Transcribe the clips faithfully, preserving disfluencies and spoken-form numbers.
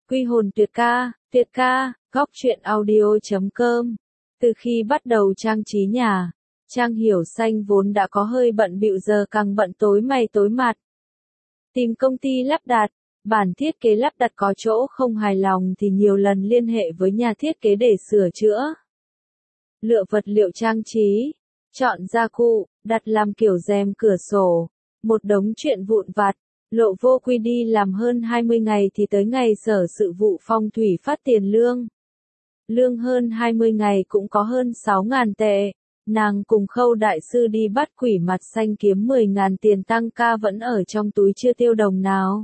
Quy hồn tuyệt ca, tuyệt ca, góc truyện audio chấm com. Từ khi bắt đầu trang trí nhà, Trang Hiểu Xanh vốn đã có hơi bận bịu giờ càng bận tối mày tối mặt. Tìm công ty lắp đặt, bản thiết kế lắp đặt có chỗ không hài lòng thì nhiều lần liên hệ với nhà thiết kế để sửa chữa. Lựa vật liệu trang trí, chọn gia cụ, đặt làm kiểu rèm cửa sổ, một đống chuyện vụn vặt. Lộ Vô Quy đi làm hơn hai mươi ngày thì tới ngày sở sự vụ phong thủy phát tiền lương. Lương hơn hai mươi ngày cũng có hơn sáu ngàn tệ. Nàng cùng Khâu đại sư đi bắt quỷ mặt xanh kiếm mười ngàn tiền tăng ca vẫn ở trong túi chưa tiêu đồng nào.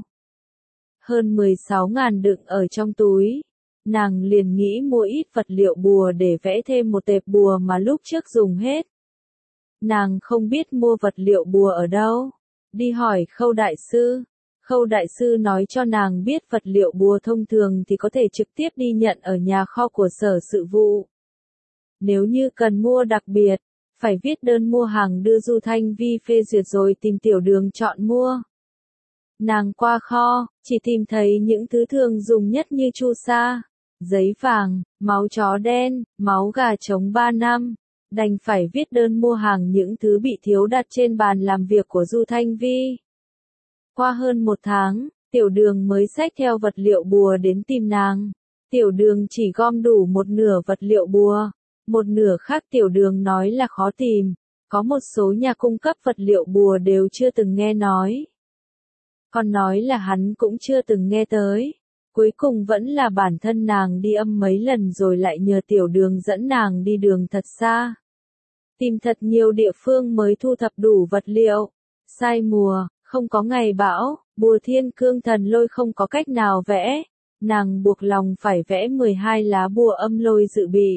Hơn mười sáu ngàn đựng ở trong túi. Nàng liền nghĩ mua ít vật liệu bùa để vẽ thêm một tệp bùa mà lúc trước dùng hết. Nàng không biết mua vật liệu bùa ở đâu. Đi hỏi Khâu đại sư. Khâu đại sư nói cho nàng biết vật liệu bùa thông thường thì có thể trực tiếp đi nhận ở nhà kho của sở sự vụ. Nếu như cần mua đặc biệt, phải viết đơn mua hàng đưa Du Thanh Vi phê duyệt rồi tìm tiểu đường chọn mua. Nàng qua kho, chỉ tìm thấy những thứ thường dùng nhất như chu sa, giấy vàng, máu chó đen, máu gà trống ba năm. Đành phải viết đơn mua hàng những thứ bị thiếu đặt trên bàn làm việc của Du Thanh Vi. Qua hơn một tháng, tiểu đường mới xách theo vật liệu bùa đến tìm nàng. Tiểu đường chỉ gom đủ một nửa vật liệu bùa, một nửa khác tiểu đường nói là khó tìm, có một số nhà cung cấp vật liệu bùa đều chưa từng nghe nói. Còn nói là hắn cũng chưa từng nghe tới. Cuối cùng vẫn là bản thân nàng đi âm mấy lần rồi lại nhờ tiểu đường dẫn nàng đi đường thật xa. Tìm thật nhiều địa phương mới thu thập đủ vật liệu. Sai mùa, không có ngày bão, bùa thiên cương thần lôi không có cách nào vẽ. Nàng buộc lòng phải vẽ mười hai lá bùa âm lôi dự bị.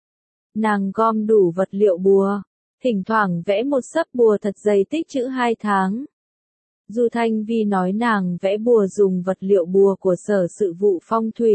Nàng gom đủ vật liệu bùa, thỉnh thoảng vẽ một sấp bùa thật dày tích trữ hai tháng. Du Thanh Vi nói nàng vẽ bùa dùng vật liệu bùa của sở sự vụ phong thủy.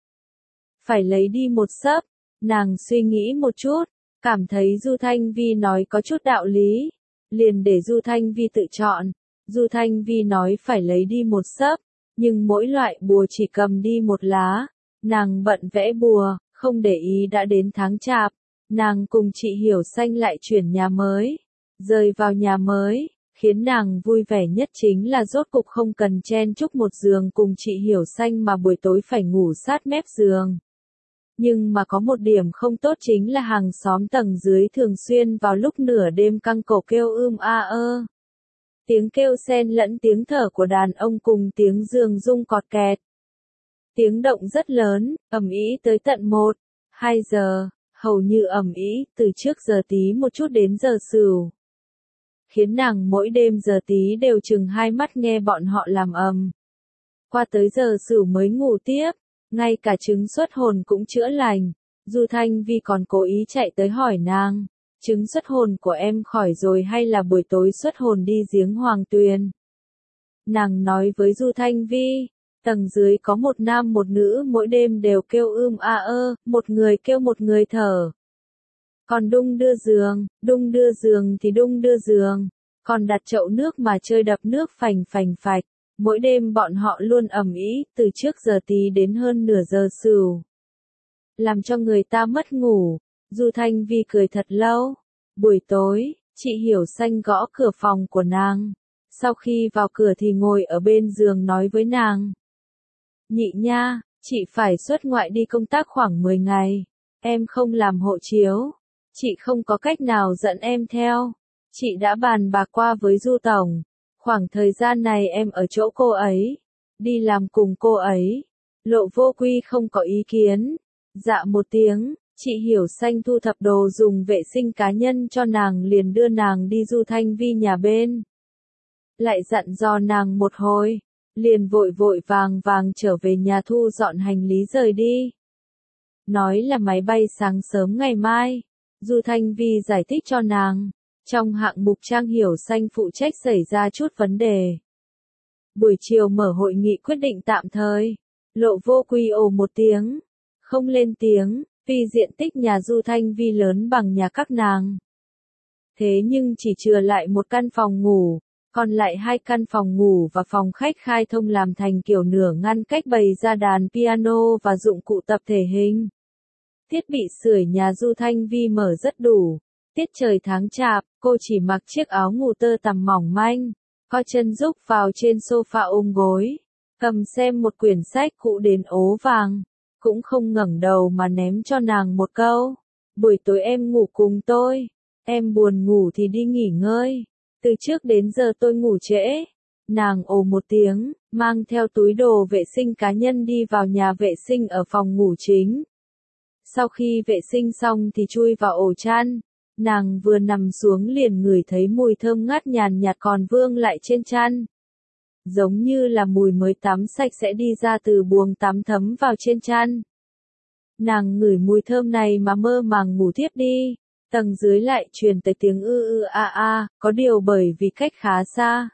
Phải lấy đi một sấp, nàng suy nghĩ một chút. Cảm thấy Du Thanh Vi nói có chút đạo lý, liền để Du Thanh Vi tự chọn. Du Thanh Vi nói phải lấy đi một sấp, nhưng mỗi loại bùa chỉ cầm đi một lá. Nàng bận vẽ bùa, không để ý đã đến tháng chạp, nàng cùng chị Hiểu Xanh lại chuyển nhà mới. Rời vào nhà mới, khiến nàng vui vẻ nhất chính là rốt cục không cần chen chúc một giường cùng chị Hiểu Xanh mà buổi tối phải ngủ sát mép giường. Nhưng mà có một điểm không tốt chính là hàng xóm tầng dưới thường xuyên vào lúc nửa đêm căng cổ kêu ưm a ơ. Tiếng kêu xen lẫn tiếng thở của đàn ông cùng tiếng giường rung cọt kẹt. Tiếng động rất lớn, ầm ĩ tới tận một, hai giờ, hầu như ầm ĩ từ trước giờ tí một chút đến giờ sửu. Khiến nàng mỗi đêm giờ tí đều chừng hai mắt nghe bọn họ làm ầm. Qua tới giờ sửu mới ngủ tiếp. Ngay cả chứng xuất hồn cũng chữa lành. Du Thanh Vi còn cố ý chạy tới hỏi nàng, chứng xuất hồn của em khỏi rồi hay là buổi tối xuất hồn đi giếng Hoàng Tuyền? Nàng nói với Du Thanh Vi, tầng dưới có một nam một nữ mỗi đêm đều kêu ưm a ơ, một người kêu một người thở. Còn đung đưa giường, đung đưa giường thì đung đưa giường, còn đặt chậu nước mà chơi đập nước phành phành phạch. Mỗi đêm bọn họ luôn ầm ĩ, từ trước giờ tí đến hơn nửa giờ sửu. Làm cho người ta mất ngủ. Du Thanh Vi cười thật lâu. Buổi tối, chị Hiểu Xanh gõ cửa phòng của nàng. Sau khi vào cửa thì ngồi ở bên giường nói với nàng. Nhị nha, chị phải xuất ngoại đi công tác khoảng mười ngày. Em không làm hộ chiếu. Chị không có cách nào dẫn em theo. Chị đã bàn bạc qua với Du Tổng. Khoảng thời gian này em ở chỗ cô ấy, đi làm cùng cô ấy. Lộ Vô Quy không có ý kiến. Dạ một tiếng, chị Hiểu Xanh thu thập đồ dùng vệ sinh cá nhân cho nàng liền đưa nàng đi Du Thanh Vi nhà bên. Lại dặn dò nàng một hồi, liền vội vội vàng vàng trở về nhà thu dọn hành lý rời đi. Nói là máy bay sáng sớm ngày mai, Du Thanh Vi giải thích cho nàng. Trong hạng mục Trang Hiểu Xanh phụ trách xảy ra chút vấn đề. Buổi chiều mở hội nghị quyết định tạm thời. Lộ Vô Quy ồ một tiếng. Không lên tiếng, vì diện tích nhà Du Thanh Vi lớn bằng nhà các nàng. Thế nhưng chỉ chừa lại một căn phòng ngủ. Còn lại hai căn phòng ngủ và phòng khách khai thông làm thành kiểu nửa ngăn cách bày ra đàn piano và dụng cụ tập thể hình. Thiết bị sưởi nhà Du Thanh Vi mở rất đủ. Tiết trời tháng chạp, cô chỉ mặc chiếc áo ngủ tơ tằm mỏng manh, co chân rúc vào trên sofa ôm gối, cầm xem một quyển sách cũ đến ố vàng, cũng không ngẩng đầu mà ném cho nàng một câu. Buổi tối em ngủ cùng tôi, em buồn ngủ thì đi nghỉ ngơi, từ trước đến giờ tôi ngủ trễ. Nàng ồ một tiếng, mang theo túi đồ vệ sinh cá nhân đi vào nhà vệ sinh ở phòng ngủ chính. Sau khi vệ sinh xong thì chui vào ổ chăn, nàng vừa nằm xuống liền ngửi thấy mùi thơm ngát nhàn nhạt còn vương lại trên chăn. Giống như là mùi mới tắm sạch sẽ đi ra từ buồng tắm thấm vào trên chăn. Nàng ngửi mùi thơm này mà mơ màng ngủ thiếp đi, tầng dưới lại truyền tới tiếng ư ư a a, có điều bởi vì cách khá xa.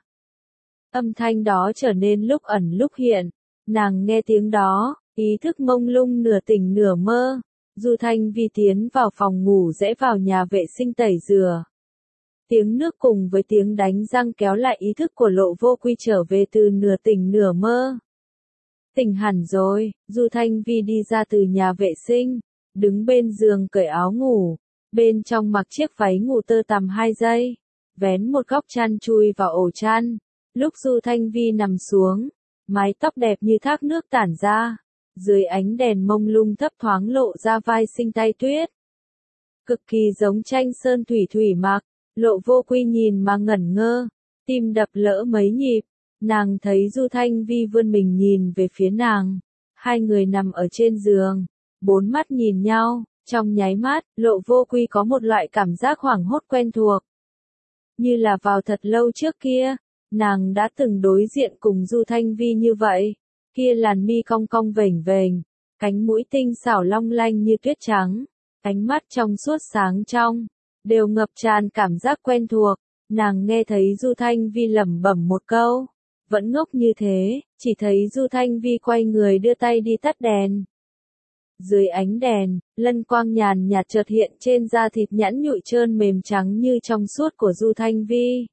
Âm thanh đó trở nên lúc ẩn lúc hiện, nàng nghe tiếng đó, ý thức mông lung nửa tỉnh nửa mơ. Du Thanh Vi tiến vào phòng ngủ rẽ vào nhà vệ sinh tẩy rửa. Tiếng nước cùng với tiếng đánh răng kéo lại ý thức của Lộ Vô Quy trở về từ nửa tỉnh nửa mơ. Tỉnh hẳn rồi, Du Thanh Vi đi ra từ nhà vệ sinh, đứng bên giường cởi áo ngủ, bên trong mặc chiếc váy ngủ tơ tằm hai giây, vén một góc chăn chui vào ổ chăn. Lúc Du Thanh Vi nằm xuống, mái tóc đẹp như thác nước tản ra, dưới ánh đèn mông lung thấp thoáng lộ ra vai xinh tay tuyết. Cực kỳ giống tranh sơn thủy thủy mặc, Lộ Vô Quy nhìn mà ngẩn ngơ, tim đập lỡ mấy nhịp, nàng thấy Du Thanh Vi vươn mình nhìn về phía nàng, hai người nằm ở trên giường, bốn mắt nhìn nhau, trong nháy mắt, Lộ Vô Quy có một loại cảm giác hoảng hốt quen thuộc. Như là vào thật lâu trước kia, nàng đã từng đối diện cùng Du Thanh Vi như vậy. Kia làn mi cong cong vểnh vểnh, cánh mũi tinh xảo long lanh như tuyết trắng, ánh mắt trong suốt sáng trong, đều ngập tràn cảm giác quen thuộc. Nàng nghe thấy Du Thanh Vi lẩm bẩm một câu, vẫn ngốc như thế, chỉ thấy Du Thanh Vi quay người đưa tay đi tắt đèn. Dưới ánh đèn, lân quang nhàn nhạt chợt hiện trên da thịt nhẵn nhụi trơn mềm trắng như trong suốt của Du Thanh Vi.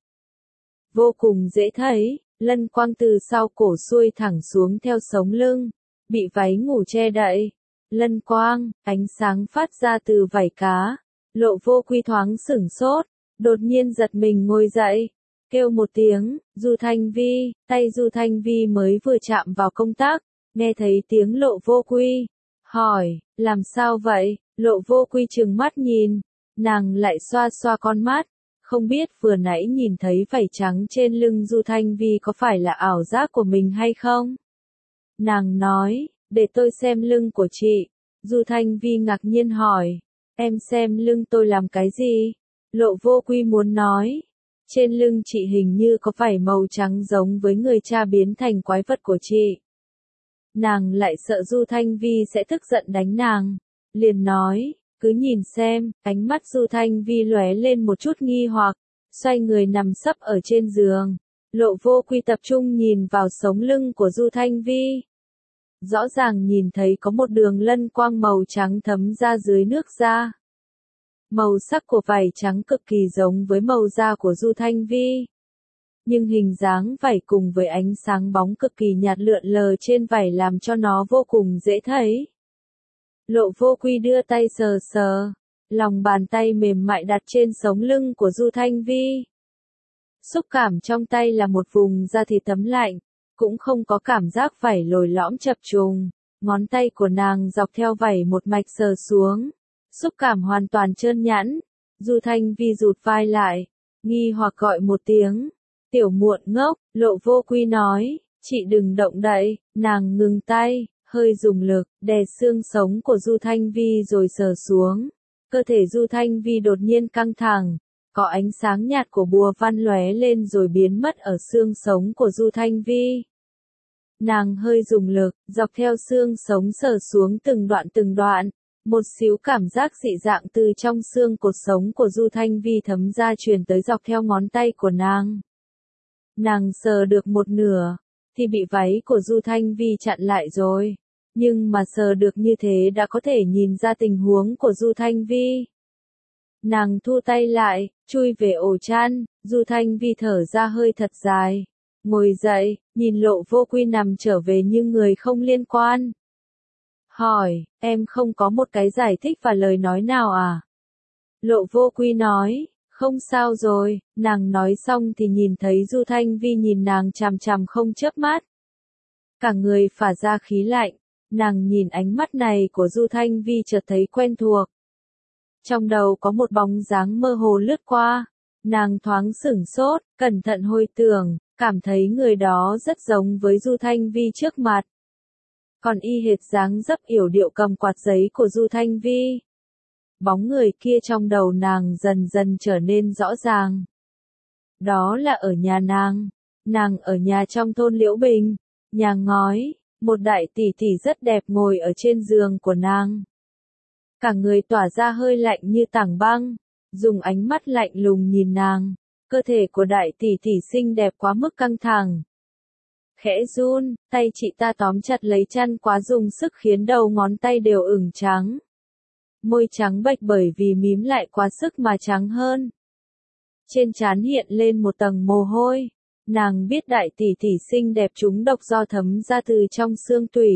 Vô cùng dễ thấy. Lân quang từ sau cổ xuôi thẳng xuống theo sống lưng, bị váy ngủ che đậy. Lân quang, ánh sáng phát ra từ vảy cá. Lộ Vô Quy thoáng sửng sốt, đột nhiên giật mình ngồi dậy, kêu một tiếng, Du Thanh Vi, tay Du Thanh Vi mới vừa chạm vào công tắc, nghe thấy tiếng Lộ Vô Quy, hỏi, làm sao vậy? Lộ Vô Quy trừng mắt nhìn, nàng lại xoa xoa con mắt. Không biết vừa nãy nhìn thấy vảy trắng trên lưng Du Thanh Vi có phải là ảo giác của mình hay không? Nàng nói, để tôi xem lưng của chị. Du Thanh Vi ngạc nhiên hỏi, em xem lưng tôi làm cái gì? Lộ Vô Quy muốn nói, trên lưng chị hình như có vảy màu trắng giống với người cha biến thành quái vật của chị. Nàng lại sợ Du Thanh Vi sẽ tức giận đánh nàng, liền nói, cứ nhìn xem. Ánh mắt Du Thanh Vi lóe lên một chút nghi hoặc, xoay người nằm sấp ở trên giường. Lộ Vô Quy tập trung nhìn vào sống lưng của Du Thanh Vi. Rõ ràng nhìn thấy có một đường lân quang màu trắng thấm ra dưới nước da. Màu sắc của vảy trắng cực kỳ giống với màu da của Du Thanh Vi. Nhưng hình dáng vảy cùng với ánh sáng bóng cực kỳ nhạt lượn lờ trên vảy làm cho nó vô cùng dễ thấy. Lộ Vô Quy đưa tay sờ sờ, lòng bàn tay mềm mại đặt trên sống lưng của Du Thanh Vi. Xúc cảm trong tay là một vùng da thịt thấm lạnh, cũng không có cảm giác vảy lồi lõm chập trùng. Ngón tay của nàng dọc theo vảy một mạch sờ xuống, xúc cảm hoàn toàn trơn nhẵn. Du Thanh Vi rụt vai lại, nghi hoặc gọi một tiếng, tiểu muộn ngốc. Lộ Vô Quy nói, chị đừng động đậy. Nàng ngừng tay, hơi dùng lực, đè xương sống của Du Thanh Vi rồi sờ xuống. Cơ thể Du Thanh Vi đột nhiên căng thẳng, có ánh sáng nhạt của bùa văn lóe lên rồi biến mất ở xương sống của Du Thanh Vi. Nàng hơi dùng lực, dọc theo xương sống sờ xuống từng đoạn từng đoạn, một xíu cảm giác dị dạng từ trong xương cột sống của Du Thanh Vi thấm ra truyền tới dọc theo ngón tay của nàng. Nàng sờ được một nửa, thì bị váy của Du Thanh Vi chặn lại rồi. Nhưng mà sờ được như thế đã có thể nhìn ra tình huống của Du Thanh Vi. Nàng thu tay lại, Chui về ổ chăn, Du Thanh Vi thở ra hơi thật dài. Ngồi dậy, nhìn Lộ Vô Quy nằm trở về như người không liên quan. Hỏi, em không có một cái giải thích và lời nói nào à? Lộ Vô Quy nói, không sao rồi, nàng nói xong thì nhìn thấy Du Thanh Vi nhìn nàng chằm chằm không chớp mắt. Cả người phả ra khí lạnh, nàng nhìn ánh mắt này của Du Thanh Vi chợt thấy quen thuộc. Trong đầu có một bóng dáng mơ hồ lướt qua, nàng thoáng sửng sốt, cẩn thận hồi tưởng, cảm thấy người đó rất giống với Du Thanh Vi trước mặt. Còn y hệt dáng dấp yểu điệu cầm quạt giấy của Du Thanh Vi. Bóng người kia trong đầu nàng dần dần trở nên rõ ràng. Đó là ở nhà nàng, nàng ở nhà trong thôn Liễu Bình, nhà ngói, một đại tỷ tỷ rất đẹp ngồi ở trên giường của nàng. Cả người tỏa ra hơi lạnh như tảng băng, dùng ánh mắt lạnh lùng nhìn nàng, cơ thể của đại tỷ tỷ xinh đẹp quá mức căng thẳng. Khẽ run, tay chị ta tóm chặt lấy chăn quá dùng sức khiến đầu ngón tay đều ửng trắng. Môi trắng bệch bởi vì mím lại quá sức mà trắng hơn. Trên trán hiện lên một tầng mồ hôi. Nàng biết đại tỷ tỷ xinh đẹp trúng độc do thấm ra từ trong xương tủy.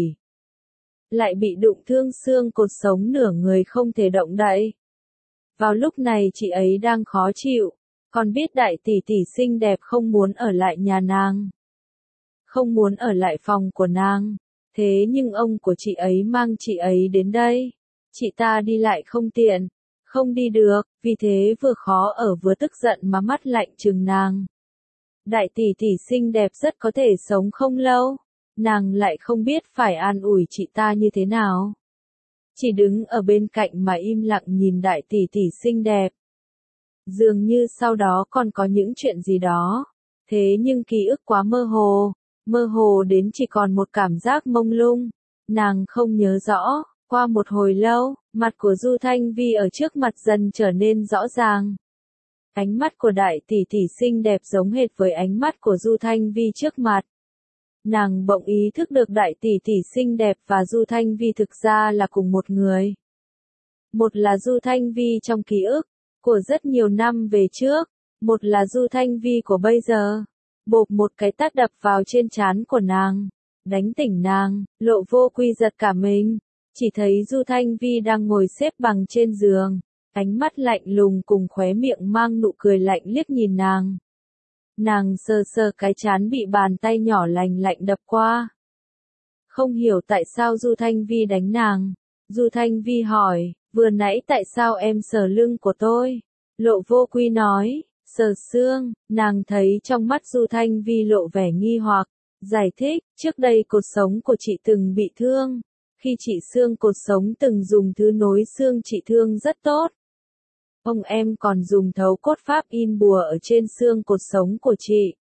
Lại bị đụng thương xương cột sống nửa người không thể động đậy. Vào lúc này chị ấy đang khó chịu, còn biết đại tỷ tỷ xinh đẹp không muốn ở lại nhà nàng. Không muốn ở lại phòng của nàng. Thế nhưng ông của chị ấy mang chị ấy đến đây. Chị ta đi lại không tiện, không đi được, vì thế vừa khó ở vừa tức giận mà mắt lạnh trừng nàng. Đại tỷ tỷ xinh đẹp rất có thể sống không lâu, nàng lại không biết phải an ủi chị ta như thế nào. Chỉ đứng ở bên cạnh mà im lặng nhìn đại tỷ tỷ xinh đẹp. Dường như sau đó còn có những chuyện gì đó, thế nhưng ký ức quá mơ hồ, mơ hồ đến chỉ còn một cảm giác mông lung, nàng không nhớ rõ. Qua một hồi lâu, mặt của Du Thanh Vi ở trước mặt dần trở nên rõ ràng. Ánh mắt của đại tỷ tỷ xinh đẹp giống hệt với ánh mắt của Du Thanh Vi trước mặt. Nàng bỗng ý thức được đại tỷ tỷ xinh đẹp và Du Thanh Vi thực ra là cùng một người. Một là Du Thanh Vi trong ký ức, của rất nhiều năm về trước, một là Du Thanh Vi của bây giờ. Bộp một cái tát đập vào trên trán của nàng, đánh tỉnh nàng, Lộ Vô Quy giật cả mình. Chỉ thấy Du Thanh Vi đang ngồi xếp bằng trên giường, ánh mắt lạnh lùng cùng khóe miệng mang nụ cười lạnh liếc nhìn nàng. Nàng sờ sờ cái trán bị bàn tay nhỏ lành lạnh đập qua. Không hiểu tại sao Du Thanh Vi đánh nàng. Du Thanh Vi hỏi, vừa nãy tại sao em sờ lưng của tôi? Lộ Vô Quy nói, sờ xương, nàng thấy trong mắt Du Thanh Vi lộ vẻ nghi hoặc, giải thích, trước đây cột sống của chị từng bị thương. Khi chị xương cột sống từng dùng thứ nối xương chị thương rất tốt. Ông em còn dùng thấu cốt pháp in bùa ở trên xương cột sống của chị.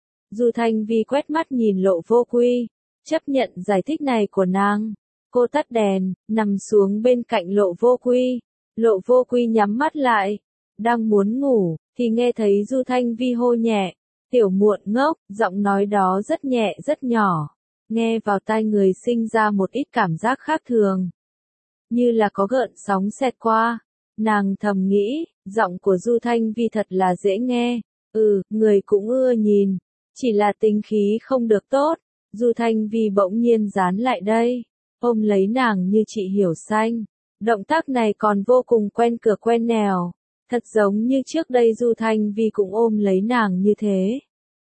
Du Thanh Vi quét mắt nhìn Lộ Vô Quy, chấp nhận giải thích này của nàng. Cô tắt đèn, nằm xuống bên cạnh Lộ Vô Quy. Lộ Vô Quy nhắm mắt lại, đang muốn ngủ, thì nghe thấy Du Thanh Vi hô nhẹ, tiểu muộn ngốc, giọng nói đó rất nhẹ rất nhỏ. Nghe vào tai người sinh ra một ít cảm giác khác thường. Như là có gợn sóng xẹt qua. Nàng thầm nghĩ, giọng của Du Thanh Vi thật là dễ nghe. Ừ, người cũng ưa nhìn. Chỉ là tính khí không được tốt. Du Thanh Vi bỗng nhiên dán lại đây. Ôm lấy nàng như chị Hiểu Xanh. Động tác này còn vô cùng quen cửa quen nẻo. Thật giống như trước đây Du Thanh Vi cũng ôm lấy nàng như thế.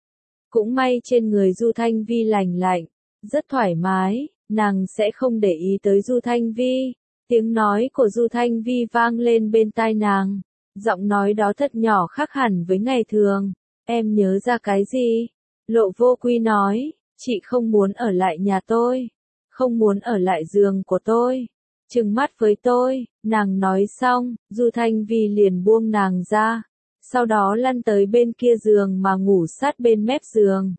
Cũng may trên người Du Thanh Vi lành lạnh. Rất thoải mái, nàng sẽ không để ý tới Du Thanh Vi. Tiếng nói của Du Thanh Vi vang lên bên tai nàng. Giọng nói đó thật nhỏ khác hẳn với ngày thường. Em nhớ ra cái gì? Lộ Vô Quy nói, chị không muốn ở lại nhà tôi. Không muốn ở lại giường của tôi. Trừng mắt với tôi, nàng nói xong, Du Thanh Vi liền buông nàng ra. Sau đó lăn tới bên kia giường mà ngủ sát bên mép giường.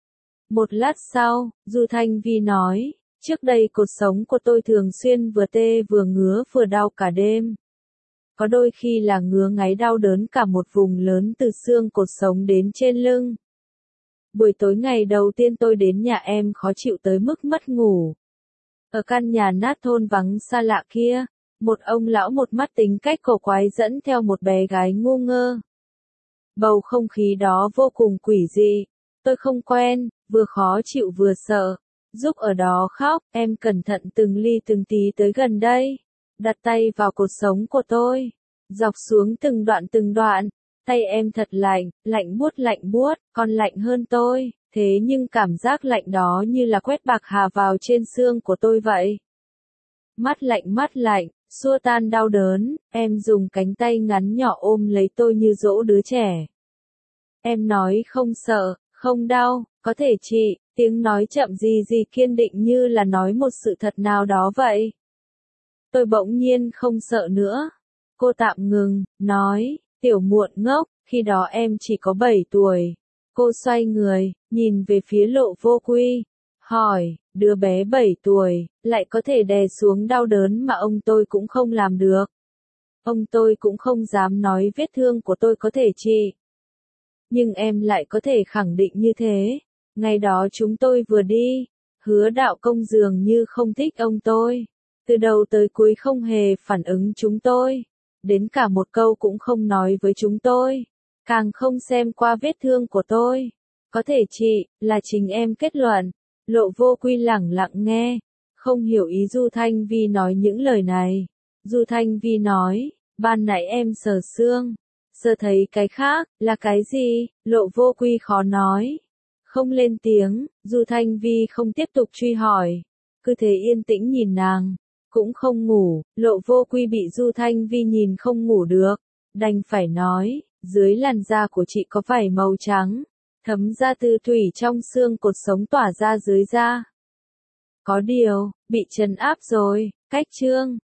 Một lát sau, Du Thanh Vi nói, trước đây cột sống của tôi thường xuyên vừa tê vừa ngứa vừa đau cả đêm. Có đôi khi là ngứa ngáy đau đớn cả một vùng lớn từ xương cột sống đến trên lưng. Buổi tối ngày đầu tiên tôi đến nhà em khó chịu tới mức mất ngủ. Ở căn nhà nát thôn vắng xa lạ kia, một ông lão một mắt tính cách cổ quái dẫn theo một bé gái ngu ngơ. Bầu không khí đó vô cùng quỷ dị. Tôi không quen, vừa khó chịu vừa sợ. Giúp ở đó khóc, em cẩn thận từng ly từng tí tới gần đây. Đặt tay vào cột sống của tôi. Dọc xuống từng đoạn từng đoạn. Tay em thật lạnh, lạnh buốt lạnh buốt, còn lạnh hơn tôi. Thế nhưng cảm giác lạnh đó như là quét bạc hà vào trên xương của tôi vậy. Mắt lạnh mắt lạnh, xua tan đau đớn, em dùng cánh tay ngắn nhỏ ôm lấy tôi như dỗ đứa trẻ. Em nói không sợ, không đau, có thể trị, tiếng nói chậm gì gì kiên định như là nói một sự thật nào đó vậy. Tôi bỗng nhiên không sợ nữa. Cô tạm ngừng, nói, tiểu muộn ngốc, khi đó em chỉ có bảy tuổi. Cô xoay người, nhìn về phía Lộ Vô Quy, hỏi, đứa bé bảy tuổi, lại có thể đè xuống đau đớn mà ông tôi cũng không làm được. Ông tôi cũng không dám nói vết thương của tôi có thể trị. Nhưng em lại có thể khẳng định như thế. Ngày đó chúng tôi vừa đi, Hứa Đạo Công dường như không thích ông tôi. Từ đầu tới cuối không hề phản ứng chúng tôi. Đến cả một câu cũng không nói với chúng tôi. Càng không xem qua vết thương của tôi. Có thể trị, là chính em kết luận. Lộ Vô Quy lẳng lặng nghe. Không hiểu ý Du Thanh Vi nói những lời này. Du Thanh Vi nói, ban nãy em sờ xương. Sờ thấy cái khác, là cái gì? Lộ Vô Quy khó nói. Không lên tiếng, Du Thanh Vi không tiếp tục truy hỏi. Cứ thế yên tĩnh nhìn nàng. Cũng không ngủ, Lộ Vô Quy bị Du Thanh Vi nhìn không ngủ được. Đành phải nói, dưới làn da của chị có vảy màu trắng. Thấm ra từ thủy trong xương cột sống tỏa ra dưới da. Có điều, bị trấn áp rồi, cách chương.